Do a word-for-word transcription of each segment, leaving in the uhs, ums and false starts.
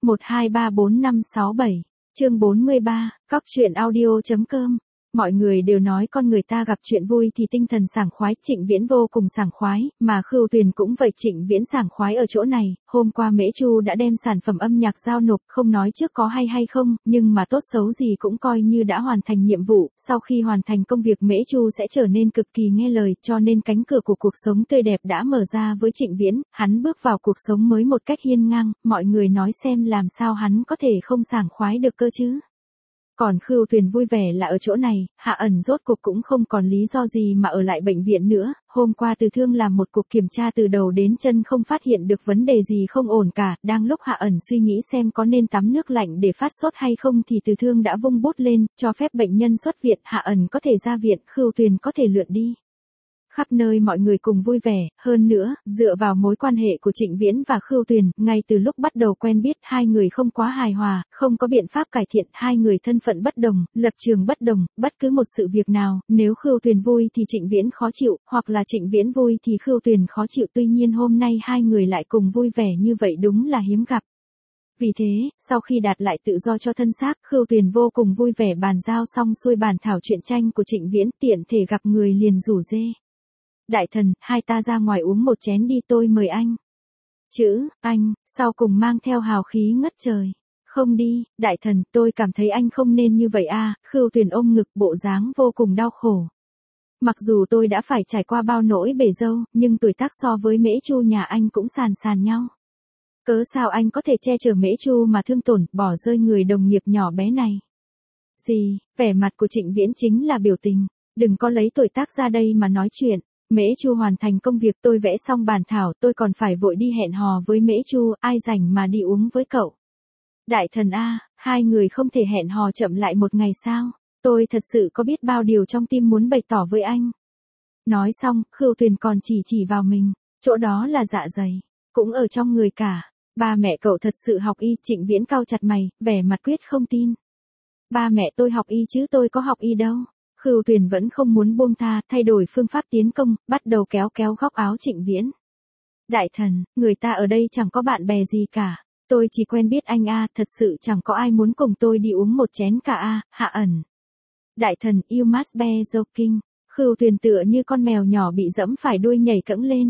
một hai ba bốn năm sáu bảy, chương bốn mươi ba, cóc truyện audio chấm com. Mọi người đều nói con người ta gặp chuyện vui thì tinh thần sảng khoái, Trịnh Viễn vô cùng sảng khoái, mà Khưu Tuyền cũng vậy. Trịnh Viễn sảng khoái ở chỗ này, hôm qua Mễ Chu đã đem sản phẩm âm nhạc giao nộp, không nói trước có hay hay không, nhưng mà tốt xấu gì cũng coi như đã hoàn thành nhiệm vụ. Sau khi hoàn thành công việc, Mễ Chu sẽ trở nên cực kỳ nghe lời, cho nên cánh cửa của cuộc sống tươi đẹp đã mở ra với Trịnh Viễn. Hắn bước vào cuộc sống mới một cách hiên ngang, mọi người nói xem làm sao hắn có thể không sảng khoái được cơ chứ. Còn Khưu Tuyền vui vẻ là ở chỗ này, Hạ ẩn rốt cuộc cũng không còn lý do gì mà ở lại bệnh viện nữa. Hôm qua Từ Thương làm một cuộc kiểm tra từ đầu đến chân không phát hiện được vấn đề gì không ổn cả. Đang lúc Hạ ẩn suy nghĩ xem có nên tắm nước lạnh để phát sốt hay không thì Từ Thương đã vung bút lên, cho phép bệnh nhân xuất viện. Hạ ẩn có thể ra viện, Khưu Tuyền có thể lượn đi. Khắp nơi mọi người cùng vui vẻ, hơn nữa, dựa vào mối quan hệ của Trịnh Viễn và Khưu Tuyền, ngay từ lúc bắt đầu quen biết hai người không quá hài hòa, không có biện pháp cải thiện, hai người thân phận bất đồng, lập trường bất đồng, bất cứ một sự việc nào, nếu Khưu Tuyền vui thì Trịnh Viễn khó chịu, hoặc là Trịnh Viễn vui thì Khưu Tuyền khó chịu. Tuy nhiên hôm nay hai người lại cùng vui vẻ như vậy đúng là hiếm gặp. Vì thế, sau khi đạt lại tự do cho thân xác, Khưu Tuyền vô cùng vui vẻ bàn giao xong xuôi bản thảo truyện tranh của Trịnh Viễn, tiện thể gặp người liền rủ dê. Đại thần, hai ta ra ngoài uống một chén đi, tôi mời anh. Chữ, anh, sau cùng mang theo hào khí ngất trời. Không đi, đại thần, tôi cảm thấy anh không nên như vậy a. Khưu Tuyền ôm ngực, bộ dáng vô cùng đau khổ. Mặc dù tôi đã phải trải qua bao nỗi bể dâu, nhưng tuổi tác so với Mễ Chu nhà anh cũng sàn sàn nhau. Cớ sao anh có thể che chở Mễ Chu mà thương tổn, bỏ rơi người đồng nghiệp nhỏ bé này? Gì, vẻ mặt của Trịnh Viễn chính là biểu tình. Đừng có lấy tuổi tác ra đây mà nói chuyện. Mễ Chu hoàn thành công việc, tôi vẽ xong bản thảo, tôi còn phải vội đi hẹn hò với Mễ Chu, ai rảnh mà đi uống với cậu. Đại thần a, hai người không thể hẹn hò chậm lại một ngày sao? Tôi thật sự có biết bao điều trong tim muốn bày tỏ với anh. Nói xong, Khưu Tuyền còn chỉ chỉ vào mình, chỗ đó là dạ dày, cũng ở trong người cả. Ba mẹ cậu thật sự học y? Trịnh Viễn cau chặt mày, vẻ mặt quyết không tin. Ba mẹ tôi học y chứ tôi có học y đâu. Khưu Tuyền vẫn không muốn buông tha, thay đổi phương pháp tiến công, bắt đầu kéo kéo góc áo Trịnh Viễn. Đại thần, người ta ở đây chẳng có bạn bè gì cả. Tôi chỉ quen biết anh a, thật sự chẳng có ai muốn cùng tôi đi uống một chén cả a. Hạ ẩn. Đại thần, you must be joking. Khưu Tuyền tựa như con mèo nhỏ bị dẫm phải đuôi nhảy cẫng lên.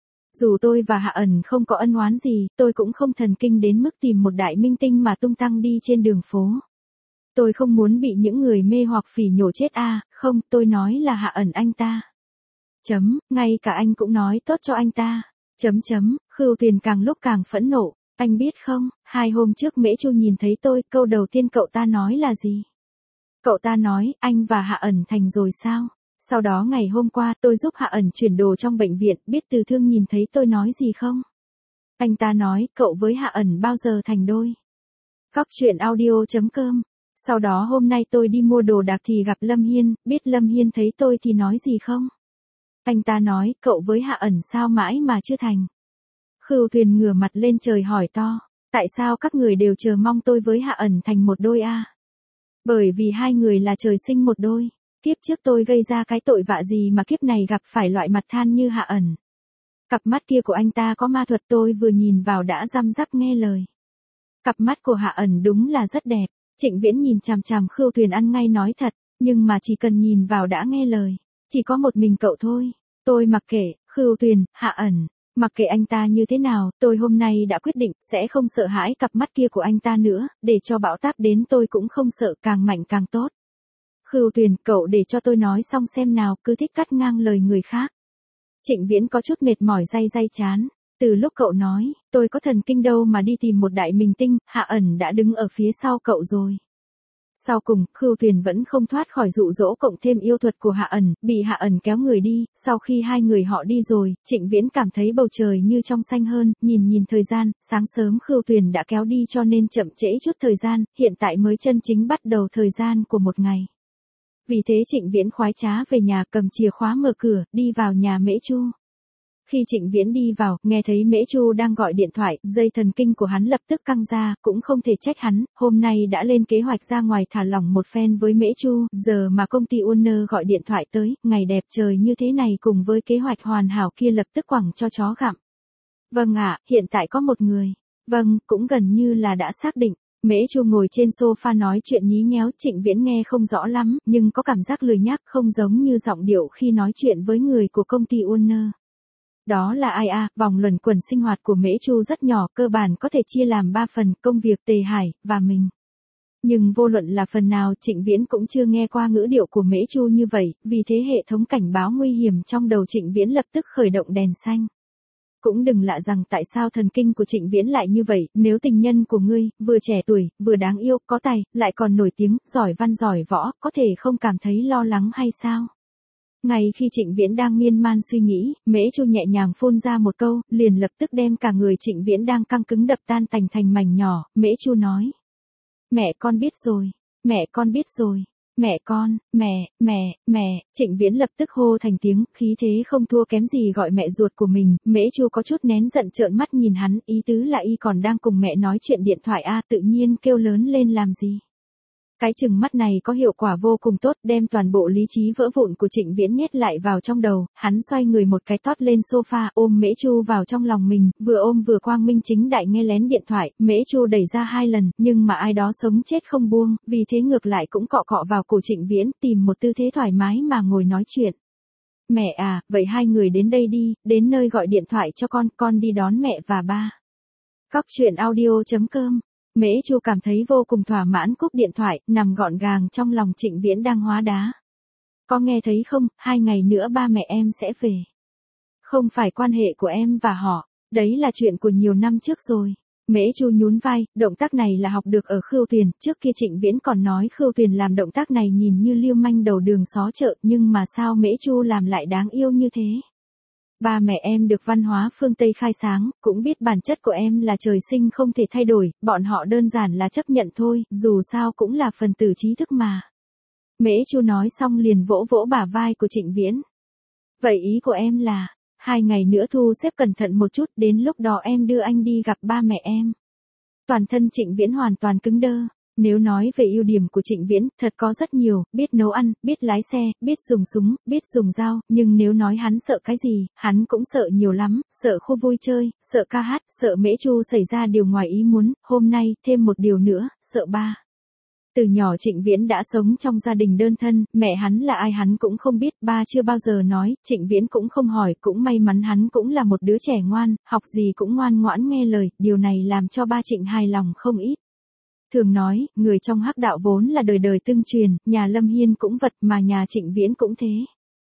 Dù tôi và Hạ ẩn không có ân oán gì, tôi cũng không thần kinh đến mức tìm một đại minh tinh mà tung tăng đi trên đường phố. Tôi không muốn bị những người mê hoặc phỉ nhổ chết a, à, không, tôi nói là Hạ ẩn anh ta. Chấm, ngay cả anh cũng nói tốt cho anh ta. Chấm chấm, Khưu Tuyền càng lúc càng phẫn nộ, anh biết không, hai hôm trước Mễ Chu nhìn thấy tôi, câu đầu tiên cậu ta nói là gì? Cậu ta nói, anh và Hạ ẩn thành rồi sao? Sau đó ngày hôm qua tôi giúp Hạ ẩn chuyển đồ trong bệnh viện, biết Từ Thương nhìn thấy tôi nói gì không? Anh ta nói, cậu với Hạ ẩn bao giờ thành đôi? Cóc truyện audio chấm com. Sau đó hôm nay tôi đi mua đồ đạc thì gặp Lâm Hiên, biết Lâm Hiên thấy tôi thì nói gì không? Anh ta nói, cậu với Hạ ẩn sao mãi mà chưa thành? Khưu Tuyền ngửa mặt lên trời hỏi to, tại sao các người đều chờ mong tôi với Hạ ẩn thành một đôi a? Bởi vì hai người là trời sinh một đôi. Kiếp trước tôi gây ra cái tội vạ gì mà kiếp này gặp phải loại mặt than như Hạ ẩn. Cặp mắt kia của anh ta có ma thuật, tôi vừa nhìn vào đã răm rắp nghe lời. Cặp mắt của Hạ ẩn đúng là rất đẹp. Trịnh Viễn nhìn chằm chằm Khưu Tuyền ăn ngay nói thật, nhưng mà chỉ cần nhìn vào đã nghe lời. Chỉ có một mình cậu thôi. Tôi mặc kệ, Khưu Tuyền, Hạ ẩn, mặc kệ anh ta như thế nào, tôi hôm nay đã quyết định sẽ không sợ hãi cặp mắt kia của anh ta nữa, để cho bão táp đến tôi cũng không sợ, càng mạnh càng tốt. Khưu Tuyền, cậu để cho tôi nói xong xem nào, cứ thích cắt ngang lời người khác. Trịnh Viễn có chút mệt mỏi day day chán. Từ lúc cậu nói, tôi có thần kinh đâu mà đi tìm một đại minh tinh, Hạ ẩn đã đứng ở phía sau cậu rồi. Sau cùng, Khưu Tuyền vẫn không thoát khỏi dụ dỗ cộng thêm yêu thuật của Hạ ẩn, bị Hạ ẩn kéo người đi. Sau khi hai người họ đi rồi, Trịnh Viễn cảm thấy bầu trời như trong xanh hơn, nhìn nhìn thời gian, sáng sớm Khưu Tuyền đã kéo đi cho nên chậm trễ chút thời gian, hiện tại mới chân chính bắt đầu thời gian của một ngày. Vì thế Trịnh Viễn khoái trá về nhà, cầm chìa khóa mở cửa, đi vào nhà Mễ Chu. Khi Trịnh Viễn đi vào, nghe thấy Mễ Chu đang gọi điện thoại, dây thần kinh của hắn lập tức căng ra, cũng không thể trách hắn, hôm nay đã lên kế hoạch ra ngoài thả lỏng một phen với Mễ Chu, giờ mà công ty Warner gọi điện thoại tới, ngày đẹp trời như thế này cùng với kế hoạch hoàn hảo kia lập tức quẳng cho chó gặm. Vâng ạ, hiện tại có một người. Vâng, cũng gần như là đã xác định. Mễ Chu ngồi trên sofa nói chuyện nhí nhéo, Trịnh Viễn nghe không rõ lắm, nhưng có cảm giác lười nhác, không giống như giọng điệu khi nói chuyện với người của công ty Warner. Đó là ai à, vòng luẩn quẩn sinh hoạt của Mễ Chu rất nhỏ, cơ bản có thể chia làm ba phần, công việc, Tề Hải, và mình. Nhưng vô luận là phần nào, Trịnh Viễn cũng chưa nghe qua ngữ điệu của Mễ Chu như vậy, vì thế hệ thống cảnh báo nguy hiểm trong đầu Trịnh Viễn lập tức khởi động đèn xanh. Cũng đừng lạ rằng tại sao thần kinh của Trịnh Viễn lại như vậy, nếu tình nhân của ngươi, vừa trẻ tuổi, vừa đáng yêu, có tài, lại còn nổi tiếng, giỏi văn giỏi võ, có thể không cảm thấy lo lắng hay sao? Ngay khi Trịnh Viễn đang miên man suy nghĩ, Mễ Chu nhẹ nhàng phun ra một câu, liền lập tức đem cả người Trịnh Viễn đang căng cứng đập tan tành thành mảnh nhỏ. Mễ Chu nói: Mẹ con biết rồi, mẹ con biết rồi, mẹ con, mẹ, mẹ, mẹ. Trịnh Viễn lập tức hô thành tiếng, khí thế không thua kém gì gọi mẹ ruột của mình. Mễ Chu có chút nén giận trợn mắt nhìn hắn, ý tứ là y còn đang cùng mẹ nói chuyện điện thoại a, tự nhiên kêu lớn lên làm gì. Cái chừng mắt này có hiệu quả vô cùng tốt, đem toàn bộ lý trí vỡ vụn của Trịnh Viễn nhét lại vào trong đầu, hắn xoay người một cái tót lên sofa, ôm Mễ Chu vào trong lòng mình, vừa ôm vừa quang minh chính đại nghe lén điện thoại. Mễ Chu đẩy ra hai lần, nhưng mà ai đó sống chết không buông, vì thế ngược lại cũng cọ cọ vào cổ Trịnh Viễn, tìm một tư thế thoải mái mà ngồi nói chuyện. Mẹ à, vậy hai người đến đây đi, đến nơi gọi điện thoại cho con, con đi đón mẹ và ba. Cóc truyện audio chấm com. Mễ Chu cảm thấy vô cùng thỏa mãn cúp điện thoại, nằm gọn gàng trong lòng Trịnh Viễn đang hóa đá. Có nghe thấy không, hai ngày nữa ba mẹ em sẽ về. Không phải quan hệ của em và họ, đấy là chuyện của nhiều năm trước rồi. Mễ Chu nhún vai, động tác này là học được ở Khưu Tuyền, trước kia Trịnh Viễn còn nói Khưu Tuyền làm động tác này nhìn như lưu manh đầu đường xó chợ, nhưng mà sao Mễ Chu làm lại đáng yêu như thế. Ba mẹ em được văn hóa phương Tây khai sáng, cũng biết bản chất của em là trời sinh không thể thay đổi, bọn họ đơn giản là chấp nhận thôi, dù sao cũng là phần tử trí thức mà. Mễ Chu nói xong liền vỗ vỗ bả vai của Trịnh Viễn. Vậy ý của em là, hai ngày nữa thu xếp cẩn thận một chút, đến lúc đó em đưa anh đi gặp ba mẹ em. Toàn thân Trịnh Viễn hoàn toàn cứng đơ. Nếu nói về ưu điểm của Trịnh Viễn, thật có rất nhiều, biết nấu ăn, biết lái xe, biết dùng súng, biết dùng dao, nhưng nếu nói hắn sợ cái gì, hắn cũng sợ nhiều lắm, sợ khu vui chơi, sợ ca hát, sợ Mễ Chu xảy ra điều ngoài ý muốn, hôm nay, thêm một điều nữa, sợ ba. Từ nhỏ Trịnh Viễn đã sống trong gia đình đơn thân, mẹ hắn là ai hắn cũng không biết, ba chưa bao giờ nói, Trịnh Viễn cũng không hỏi, cũng may mắn hắn cũng là một đứa trẻ ngoan, học gì cũng ngoan ngoãn nghe lời, điều này làm cho ba Trịnh hài lòng không ít. Thường nói, người trong hắc đạo vốn là đời đời tương truyền, nhà Lâm Hiên cũng vật mà nhà Trịnh Viễn cũng thế.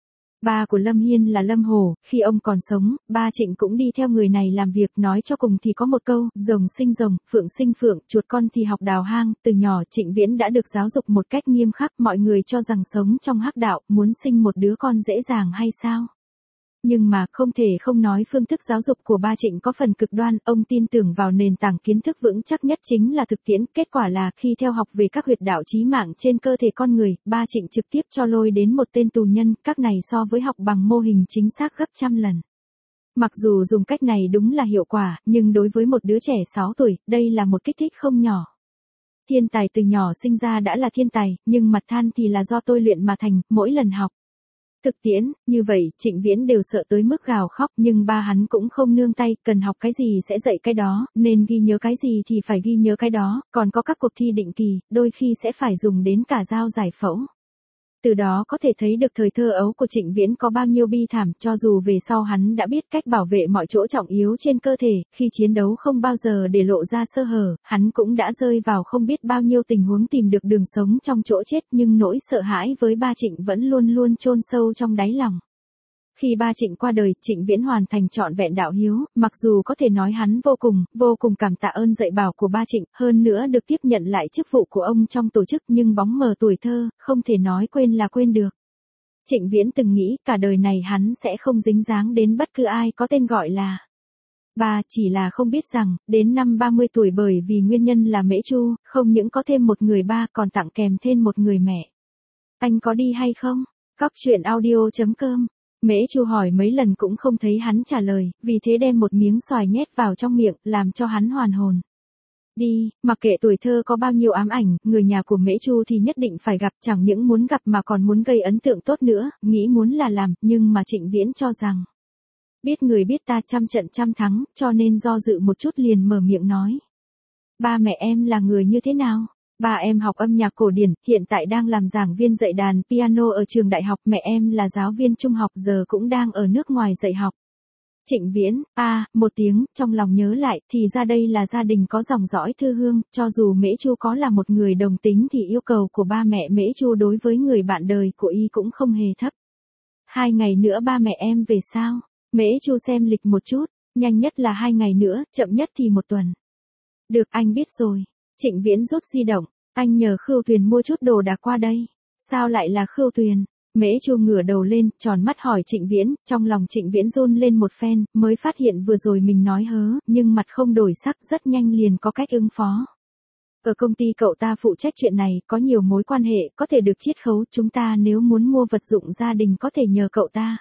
Ba của Lâm Hiên là Lâm Hổ, khi ông còn sống, ba Trịnh cũng đi theo người này làm việc, nói cho cùng thì có một câu, rồng sinh rồng, phượng sinh phượng, chuột con thì học đào hang, từ nhỏ Trịnh Viễn đã được giáo dục một cách nghiêm khắc, mọi người cho rằng sống trong hắc đạo, muốn sinh một đứa con dễ dàng hay sao? Nhưng mà không thể không nói phương thức giáo dục của ba Trịnh có phần cực đoan, ông tin tưởng vào nền tảng kiến thức vững chắc nhất chính là thực tiễn, kết quả là khi theo học về các huyệt đạo chí mạng trên cơ thể con người, ba Trịnh trực tiếp cho lôi đến một tên tù nhân, các này so với học bằng mô hình chính xác gấp trăm lần. Mặc dù dùng cách này đúng là hiệu quả, nhưng đối với một đứa trẻ sáu tuổi, đây là một kích thích không nhỏ. Thiên tài từ nhỏ sinh ra đã là thiên tài, nhưng mặt than thì là do tôi luyện mà thành, mỗi lần học. Thực tiễn, như vậy, Trịnh Viễn đều sợ tới mức gào khóc, nhưng ba hắn cũng không nương tay, cần học cái gì sẽ dạy cái đó, nên ghi nhớ cái gì thì phải ghi nhớ cái đó, còn có các cuộc thi định kỳ, đôi khi sẽ phải dùng đến cả dao giải phẫu. Từ đó có thể thấy được thời thơ ấu của Trịnh Viễn có bao nhiêu bi thảm, cho dù về sau hắn đã biết cách bảo vệ mọi chỗ trọng yếu trên cơ thể, khi chiến đấu không bao giờ để lộ ra sơ hở, hắn cũng đã rơi vào không biết bao nhiêu tình huống tìm được đường sống trong chỗ chết, nhưng nỗi sợ hãi với ba Trịnh vẫn luôn luôn chôn sâu trong đáy lòng. Khi ba Trịnh qua đời, Trịnh Viễn hoàn thành trọn vẹn đạo hiếu, mặc dù có thể nói hắn vô cùng, vô cùng cảm tạ ơn dạy bảo của ba Trịnh, hơn nữa được tiếp nhận lại chức vụ của ông trong tổ chức, nhưng bóng mờ tuổi thơ, không thể nói quên là quên được. Trịnh Viễn từng nghĩ cả đời này hắn sẽ không dính dáng đến bất cứ ai có tên gọi là ba, chỉ là không biết rằng, đến năm ba mươi tuổi bởi vì nguyên nhân là Mễ Chu, không những có thêm một người ba còn tặng kèm thêm một người mẹ. Anh có đi hay không? Cóc truyện audio chấm com. Mễ Chu hỏi mấy lần cũng không thấy hắn trả lời, vì thế đem một miếng xoài nhét vào trong miệng, làm cho hắn hoàn hồn. Đi, mặc kệ tuổi thơ có bao nhiêu ám ảnh, người nhà của Mễ Chu thì nhất định phải gặp, chẳng những muốn gặp mà còn muốn gây ấn tượng tốt nữa, nghĩ muốn là làm, nhưng mà Trịnh Viễn cho rằng Biết người biết ta trăm trận trăm thắng, cho nên do dự một chút liền mở miệng nói. Ba mẹ em là người như thế nào? Ba em học âm nhạc cổ điển, hiện tại đang làm giảng viên dạy đàn piano ở trường đại học. Mẹ em là giáo viên trung học, giờ cũng đang ở nước ngoài dạy học. Trịnh Viễn, a, à, một tiếng, trong lòng nhớ lại, thì ra đây là gia đình có dòng dõi thư hương, cho dù Mễ Chu có là một người đồng tính thì yêu cầu của ba mẹ Mễ Chu đối với người bạn đời của y cũng không hề thấp. Hai ngày nữa ba mẹ em về sao? Mễ Chu xem lịch một chút, nhanh nhất là hai ngày nữa, chậm nhất thì một tuần. Được, anh biết rồi. Trịnh Viễn rút di động, anh nhờ Khưu Tuyền mua chút đồ đạc qua đây. Sao lại là Khưu Tuyền? Mễ Chu ngửa đầu lên, tròn mắt hỏi Trịnh Viễn, trong lòng Trịnh Viễn run lên một phen, mới phát hiện vừa rồi mình nói hớ, nhưng mặt không đổi sắc, rất nhanh liền có cách ứng phó. Ở công ty cậu ta phụ trách chuyện này, có nhiều mối quan hệ, có thể được chiết khấu, chúng ta nếu muốn mua vật dụng gia đình có thể nhờ cậu ta.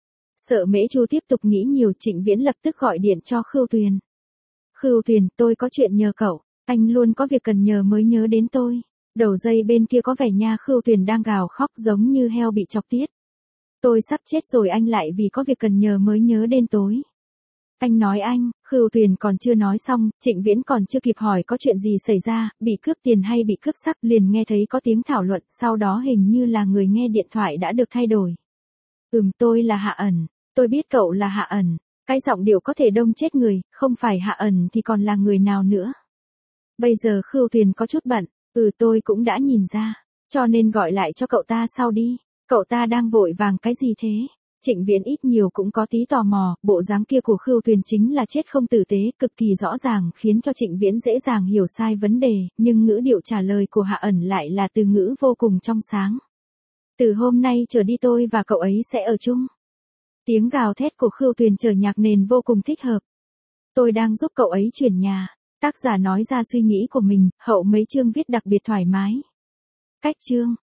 Sợ Mễ Chu tiếp tục nghĩ nhiều, Trịnh Viễn lập tức gọi điện cho Khưu Tuyền. Khưu Tuyền, tôi có chuyện nhờ cậu, anh luôn có việc cần nhờ mới nhớ đến tôi. Đầu dây bên kia có vẻ nha, Khưu Tuyền đang gào khóc giống như heo bị chọc tiết. Tôi sắp chết rồi, anh lại vì có việc cần nhờ mới nhớ đến tối. Anh nói anh, Khưu Tuyền còn chưa nói xong, Trịnh Viễn còn chưa kịp hỏi có chuyện gì xảy ra, bị cướp tiền hay bị cướp sắc, liền nghe thấy có tiếng thảo luận, sau đó hình như là người nghe điện thoại đã được thay đổi. Ừm, tôi là Hạ Ẩn, tôi biết cậu là Hạ Ẩn, cái giọng điệu có thể đông chết người, không phải Hạ Ẩn thì còn là người nào nữa. Bây giờ Khưu Tuyền có chút bận, ừ tôi cũng đã nhìn ra, cho nên gọi lại cho cậu ta sau đi, cậu ta đang vội vàng cái gì thế? Trịnh Viễn ít nhiều cũng có tí tò mò, bộ dáng kia của Khưu Tuyền chính là chết không tử tế, cực kỳ rõ ràng khiến cho Trịnh Viễn dễ dàng hiểu sai vấn đề, nhưng ngữ điệu trả lời của Hạ Ẩn lại là từ ngữ vô cùng trong sáng. Từ hôm nay trở đi tôi và cậu ấy sẽ ở chung. Tiếng gào thét của Khưu Tuyền trở nhạc nền vô cùng thích hợp. Tôi đang giúp cậu ấy chuyển nhà. Tác giả nói ra suy nghĩ của mình, hậu mấy chương viết đặc biệt thoải mái. Cách chương